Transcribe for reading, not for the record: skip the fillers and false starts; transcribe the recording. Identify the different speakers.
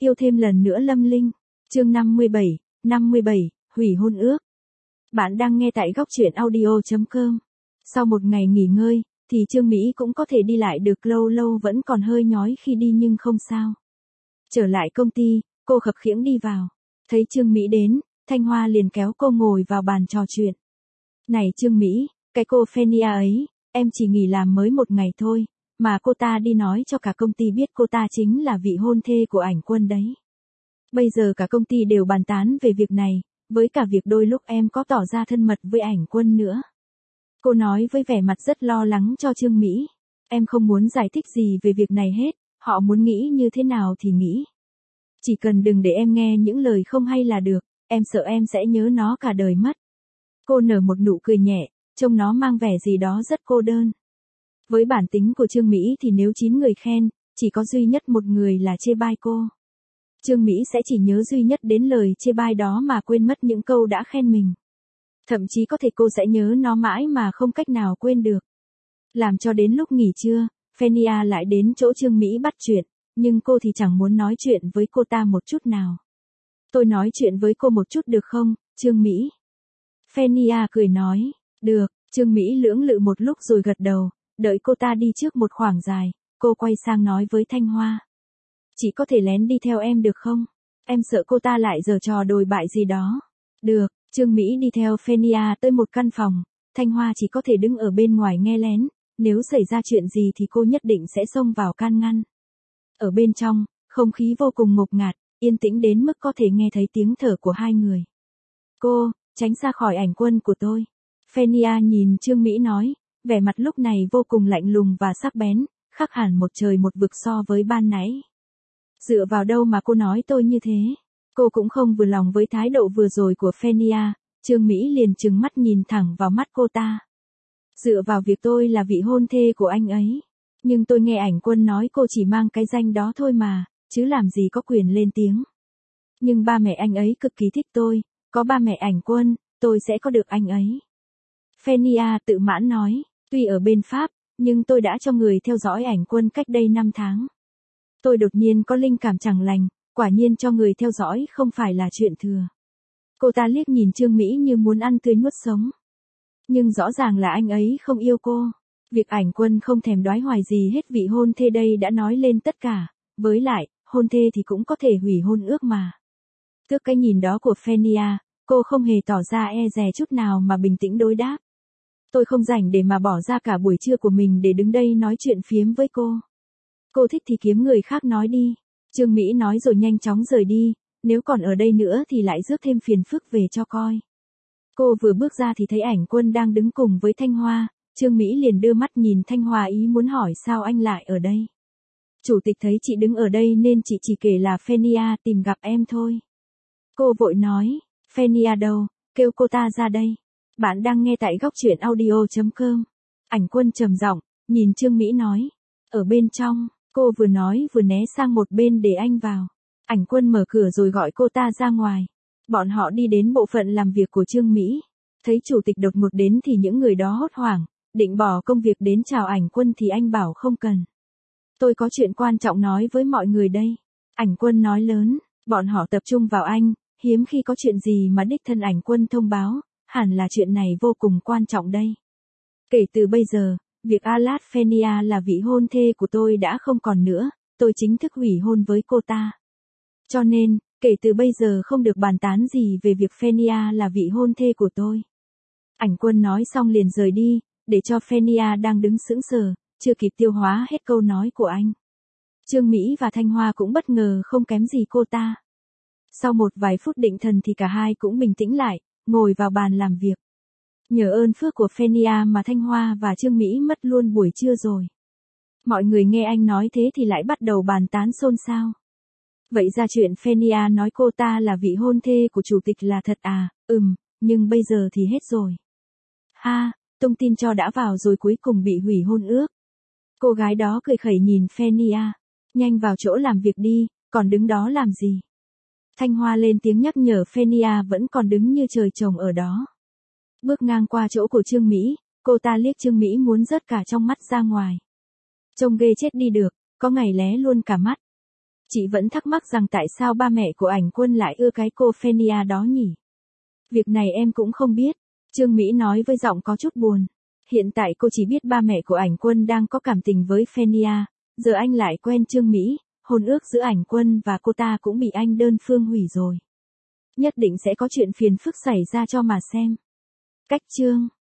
Speaker 1: Yêu thêm lần nữa Lâm Linh. Chương 57, hủy hôn ước. Bạn đang nghe tại góc truyện audio.com. Sau một ngày nghỉ ngơi, thì Trương Mỹ cũng có thể đi lại được, lâu lâu vẫn còn hơi nhói khi đi nhưng không sao. Trở lại công ty, cô khập khiễng đi vào. Thấy Trương Mỹ đến, Thanh Hoa liền kéo cô ngồi vào bàn trò chuyện. Này Trương Mỹ, cái cô Fenia ấy, em chỉ nghỉ làm mới một ngày thôi, mà cô ta đi nói cho cả công ty biết cô ta chính là vị hôn thê của Ảnh Quân đấy. Bây giờ cả công ty đều bàn tán về việc này, với cả việc đôi lúc em có tỏ ra thân mật với Ảnh Quân nữa. Cô nói với vẻ mặt rất lo lắng cho Trương Mỹ. Em không muốn giải thích gì về việc này hết, họ muốn nghĩ như thế nào thì nghĩ. Chỉ cần đừng để em nghe những lời không hay là được, em sợ em sẽ nhớ nó cả đời mất. Cô nở một nụ cười nhẹ, trông nó mang vẻ gì đó rất cô đơn. Với bản tính của Trương Mỹ thì nếu 9 người khen, chỉ có duy nhất một người là chê bai cô. Trương Mỹ sẽ chỉ nhớ duy nhất đến lời chê bai đó mà quên mất những câu đã khen mình. Thậm chí có thể cô sẽ nhớ nó mãi mà không cách nào quên được. Làm cho đến lúc nghỉ trưa, Fenia lại đến chỗ Trương Mỹ bắt chuyện, nhưng cô thì chẳng muốn nói chuyện với cô ta một chút nào. Tôi nói chuyện với cô một chút được không, Trương Mỹ? Fenia cười nói, được. Trương Mỹ lưỡng lự một lúc rồi gật đầu, đợi cô ta đi trước một khoảng dài, cô quay sang nói với Thanh Hoa. Chị có thể lén đi theo em được không? Em sợ cô ta lại giở trò đồi bại gì đó. Được, Trương Mỹ đi theo Fenia tới một căn phòng, Thanh Hoa chỉ có thể đứng ở bên ngoài nghe lén, nếu xảy ra chuyện gì thì cô nhất định sẽ xông vào can ngăn. Ở bên trong, không khí vô cùng ngột ngạt, yên tĩnh đến mức có thể nghe thấy tiếng thở của hai người. Cô, tránh ra khỏi Ảnh Quân của tôi. Fenia nhìn Trương Mỹ nói, vẻ mặt lúc này vô cùng lạnh lùng và sắc bén, khác hẳn một trời một vực so với ban nãy. Dựa vào đâu mà cô nói tôi như thế? Cô cũng không vừa lòng với thái độ vừa rồi của Fenia, Trương Mỹ liền trừng mắt nhìn thẳng vào mắt cô ta. Dựa vào việc tôi là vị hôn thê của anh ấy. Nhưng tôi nghe Ảnh Quân nói cô chỉ mang cái danh đó thôi mà, chứ làm gì có quyền lên tiếng. Nhưng ba mẹ anh ấy cực kỳ thích tôi, có ba mẹ Ảnh Quân, tôi sẽ có được anh ấy. Fenia tự mãn nói, tuy ở bên Pháp, nhưng tôi đã cho người theo dõi Ảnh Quân cách đây 5 tháng. Tôi đột nhiên có linh cảm chẳng lành, quả nhiên cho người theo dõi không phải là chuyện thừa. Cô ta liếc nhìn Trương Mỹ như muốn ăn tươi nuốt sống. Nhưng rõ ràng là anh ấy không yêu cô. Việc Ảnh Quân không thèm đoái hoài gì hết vị hôn thê đây đã nói lên tất cả. Với lại, hôn thê thì cũng có thể hủy hôn ước mà. Trước cái nhìn đó của Fenia, cô không hề tỏ ra e dè chút nào mà bình tĩnh đối đáp. Tôi không rảnh để mà bỏ ra cả buổi trưa của mình để đứng đây nói chuyện phiếm với cô. Cô thích thì kiếm người khác nói đi. Trương Mỹ nói rồi nhanh chóng rời đi, nếu còn ở đây nữa thì lại rước thêm phiền phức về cho coi. Cô vừa bước ra thì thấy Ảnh Quân đang đứng cùng với Thanh Hoa, Trương Mỹ liền đưa mắt nhìn Thanh Hoa ý muốn hỏi sao anh lại ở đây. Chủ tịch thấy chị đứng ở đây nên chị chỉ kể là Fenia tìm gặp em thôi. Cô vội nói, Fenia đâu, kêu cô ta ra đây. Bạn đang nghe tại góc truyện audio.com. Ảnh Quân trầm giọng, nhìn Trương Mỹ nói, ở bên trong. Cô vừa nói vừa né sang một bên để anh vào. Ảnh Quân mở cửa rồi gọi cô ta ra ngoài. Bọn họ đi đến bộ phận làm việc của Trương Mỹ. Thấy chủ tịch đột ngột đến thì những người đó hốt hoảng, định bỏ công việc đến chào Ảnh Quân thì anh bảo không cần. Tôi có chuyện quan trọng nói với mọi người đây. Ảnh Quân nói lớn, bọn họ tập trung vào anh, hiếm khi có chuyện gì mà đích thân Ảnh Quân thông báo, hẳn là chuyện này vô cùng quan trọng đây. Kể từ bây giờ, việc Alat Fenia là vị hôn thê của tôi đã không còn nữa, tôi chính thức hủy hôn với cô ta. Cho nên, kể từ bây giờ không được bàn tán gì về việc Fenia là vị hôn thê của tôi. Ảnh Quân nói xong liền rời đi, để cho Fenia đang đứng sững sờ, chưa kịp tiêu hóa hết câu nói của anh. Trương Mỹ và Thanh Hoa cũng bất ngờ không kém gì cô ta. Sau một vài phút định thần thì cả hai cũng bình tĩnh lại, ngồi vào bàn làm việc. Nhờ ơn phước của Fenia mà Thanh Hoa và Trương Mỹ mất luôn buổi trưa rồi. Mọi người nghe anh nói thế thì lại bắt đầu bàn tán xôn xao. Vậy ra chuyện Fenia nói cô ta là vị hôn thê của chủ tịch là thật à? Nhưng bây giờ thì hết rồi. Ha, tung tin cho đã vào rồi cuối cùng bị hủy hôn ước. Cô gái đó cười khẩy nhìn Fenia. Nhanh vào chỗ làm việc đi, còn đứng đó làm gì? Thanh Hoa lên tiếng nhắc nhở Fenia vẫn còn đứng như trời trồng ở đó. Bước ngang qua chỗ của Trương Mỹ, cô ta liếc Trương Mỹ muốn rớt cả trong mắt ra ngoài. Trông ghê chết đi được, có ngày lé luôn cả mắt. Chị vẫn thắc mắc rằng tại sao ba mẹ của ảnh Quân lại ưa cái cô Fenia đó nhỉ? Việc này em cũng không biết, Trương Mỹ nói với giọng có chút buồn. Hiện tại cô chỉ biết ba mẹ của ảnh Quân đang có cảm tình với Fenia, giờ anh lại quen Trương Mỹ, hôn ước giữa ảnh Quân và cô ta cũng bị anh đơn phương hủy rồi. Nhất định sẽ có chuyện phiền phức xảy ra cho mà xem. Cách chương